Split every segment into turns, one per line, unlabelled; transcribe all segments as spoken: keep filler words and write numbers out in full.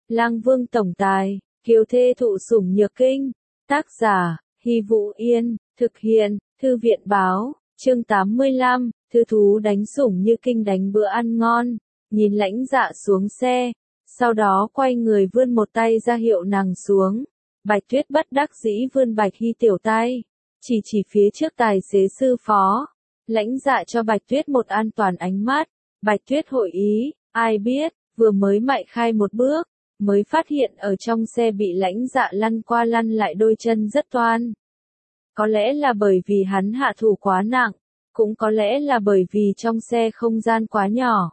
Lang Vương tổng tài, kiều thê thụ sủng nhược kinh. Tác giả, Hy Vũ Yên, thực hiện, Thư viện báo, chương tám mươi lăm, thư thú đánh sủng như kinh đánh bữa ăn ngon, nhìn Lãnh Dạ xuống xe, sau đó quay người vươn một tay ra hiệu nàng xuống. Bạch Tuyết bất đắc dĩ vươn Bạch Hy tiểu tay, chỉ chỉ phía trước tài xế sư phó. Lãnh Dạ cho Bạch Tuyết một an toàn ánh mắt, Bạch Tuyết hội ý, ai biết, vừa mới mại khai một bước, mới phát hiện ở trong xe bị Lãnh Dạ lăn qua lăn lại đôi chân rất toan. Có lẽ là bởi vì hắn hạ thủ quá nặng, cũng có lẽ là bởi vì trong xe không gian quá nhỏ.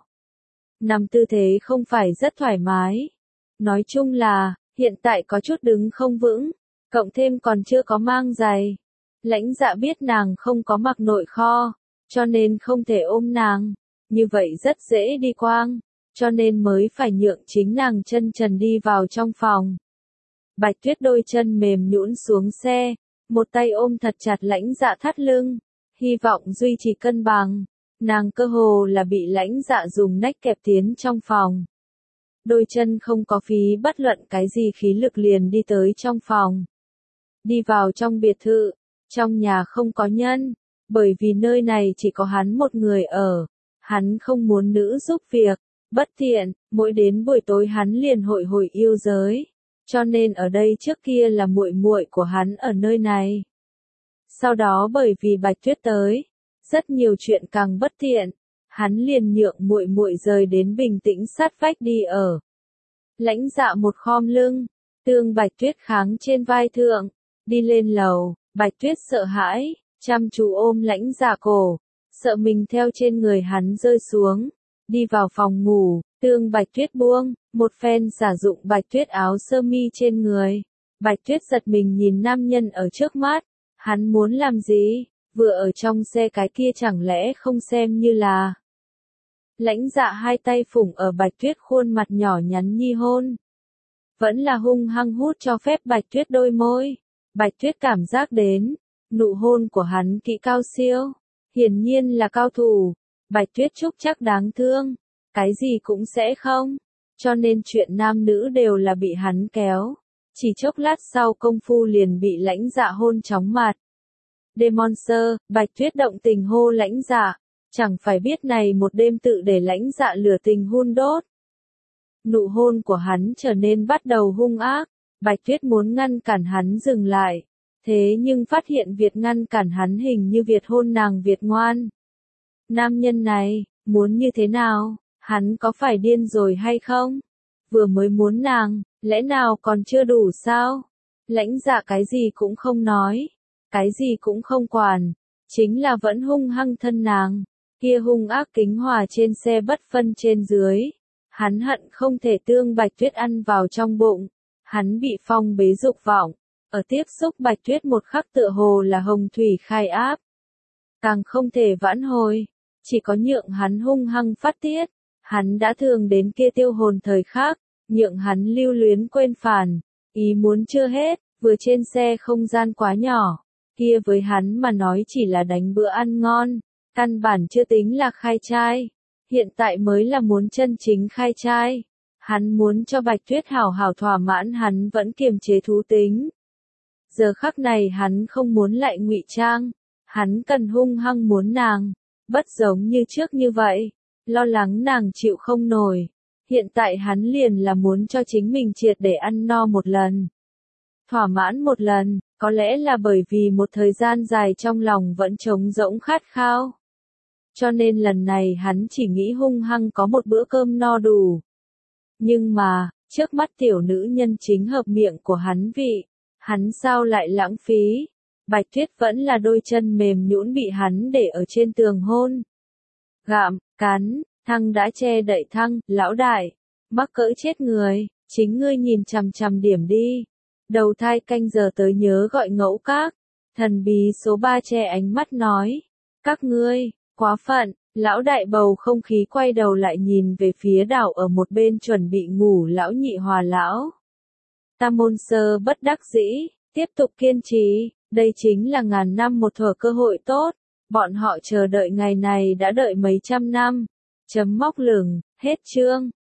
Nằm tư thế không phải rất thoải mái. Nói chung là, hiện tại có chút đứng không vững, cộng thêm còn chưa có mang giày. Lãnh Dạ biết nàng không có mặc nội kho, cho nên không thể ôm nàng, như vậy rất dễ đi quang, cho nên mới phải nhượng chính nàng chân trần đi vào trong phòng. Bạch Tuyết đôi chân mềm nhũn xuống xe, một tay ôm thật chặt Lãnh Dạ thắt lưng, hy vọng duy trì cân bằng. Nàng cơ hồ là bị Lãnh Dạ dùng nách kẹp tiến trong phòng. Đôi chân không có phí bất luận cái gì khí lực liền đi tới trong phòng. Đi vào trong biệt thự, trong nhà không có nhân, bởi vì nơi này chỉ có hắn một người ở. Hắn không muốn nữ giúp việc, bất tiện, mỗi đến buổi tối hắn liền hội hội yêu giới, cho nên ở đây trước kia là muội muội của hắn ở nơi này. Sau đó bởi vì Bạch Tuyết tới, rất nhiều chuyện càng bất tiện, hắn liền nhượng muội muội rời đến Bình Tĩnh sát vách đi ở. Lãnh Dạ một khom lưng, tương Bạch Tuyết kháng trên vai thượng, đi lên lầu. Bạch Tuyết sợ hãi, chăm chú ôm Lãnh Dạ cổ, sợ mình theo trên người hắn rơi xuống, đi vào phòng ngủ, tương Bạch Tuyết buông, một phen sử dụng Bạch Tuyết áo sơ mi trên người. Bạch Tuyết giật mình nhìn nam nhân ở trước mắt, hắn muốn làm gì, vừa ở trong xe cái kia chẳng lẽ không xem như là. Lãnh Dạ hai tay phủng ở Bạch Tuyết khuôn mặt nhỏ nhắn nhi hôn. Vẫn là hung hăng hút cho phép Bạch Tuyết đôi môi. Bạch Tuyết cảm giác đến, nụ hôn của hắn kỹ cao siêu, hiển nhiên là cao thủ. Bạch Tuyết chúc chắc đáng thương, cái gì cũng sẽ không, cho nên chuyện nam nữ đều là bị hắn kéo. Chỉ chốc lát sau công phu liền bị Lãnh Dạ hôn chóng mặt. Demonster, Bạch Tuyết động tình hô Lãnh Dạ, chẳng phải biết này một đêm tự để Lãnh Dạ lửa tình hun đốt. Nụ hôn của hắn trở nên bắt đầu hung ác, Bạch Tuyết muốn ngăn cản hắn dừng lại, thế nhưng phát hiện việc ngăn cản hắn hình như việc hôn nàng Việt ngoan. Nam nhân này, muốn như thế nào, hắn có phải điên rồi hay không? Vừa mới muốn nàng, lẽ nào còn chưa đủ sao? Lãnh Dạ cái gì cũng không nói, cái gì cũng không quản, chính là vẫn hung hăng thân nàng, kia hung ác kính hòa trên xe bất phân trên dưới. Hắn hận không thể tương Bạch Tuyết ăn vào trong bụng, hắn bị phong bế dục vọng, ở tiếp xúc Bạch Tuyết một khắc tựa hồ là hồng thủy khai áp. Càng không thể vãn hồi, chỉ có nhượng hắn hung hăng phát tiết, hắn đã thường đến kia tiêu hồn thời khắc, nhượng hắn lưu luyến quên phản, ý muốn chưa hết, vừa trên xe không gian quá nhỏ, kia với hắn mà nói chỉ là đánh bữa ăn ngon, căn bản chưa tính là khai trai, hiện tại mới là muốn chân chính khai trai. Hắn muốn cho Bạch Tuyết hảo hảo thỏa mãn hắn vẫn kiềm chế thú tính. Giờ khắc này hắn không muốn lại ngụy trang, hắn cần hung hăng muốn nàng, bất giống như trước như vậy, lo lắng nàng chịu không nổi. Hiện tại hắn liền là muốn cho chính mình triệt để ăn no một lần. Thỏa mãn một lần, có lẽ là bởi vì một thời gian dài trong lòng vẫn trống rỗng khát khao. Cho nên lần này hắn chỉ nghĩ hung hăng có một bữa cơm no đủ. Nhưng mà, trước mắt tiểu nữ nhân chính hợp miệng của hắn vị, hắn sao lại lãng phí. Bạch Tuyết vẫn là đôi chân mềm nhũn bị hắn để ở trên tường hôn. Gặm, cắn, thăng đã che đậy thăng, lão đại, mắc cỡ chết người, chính ngươi nhìn chằm chằm điểm đi. Đầu thai canh giờ tới nhớ gọi ngẫu các, thần bí số ba che ánh mắt nói, các ngươi, quá phận. Lão đại bầu không khí quay đầu lại nhìn về phía đảo ở một bên chuẩn bị ngủ lão nhị Hòa lão. Tam môn sơ bất đắc dĩ, tiếp tục kiên trì, đây chính là ngàn năm một thuở cơ hội tốt, bọn họ chờ đợi ngày này đã đợi mấy trăm năm. Chấm móc lửng, hết chương.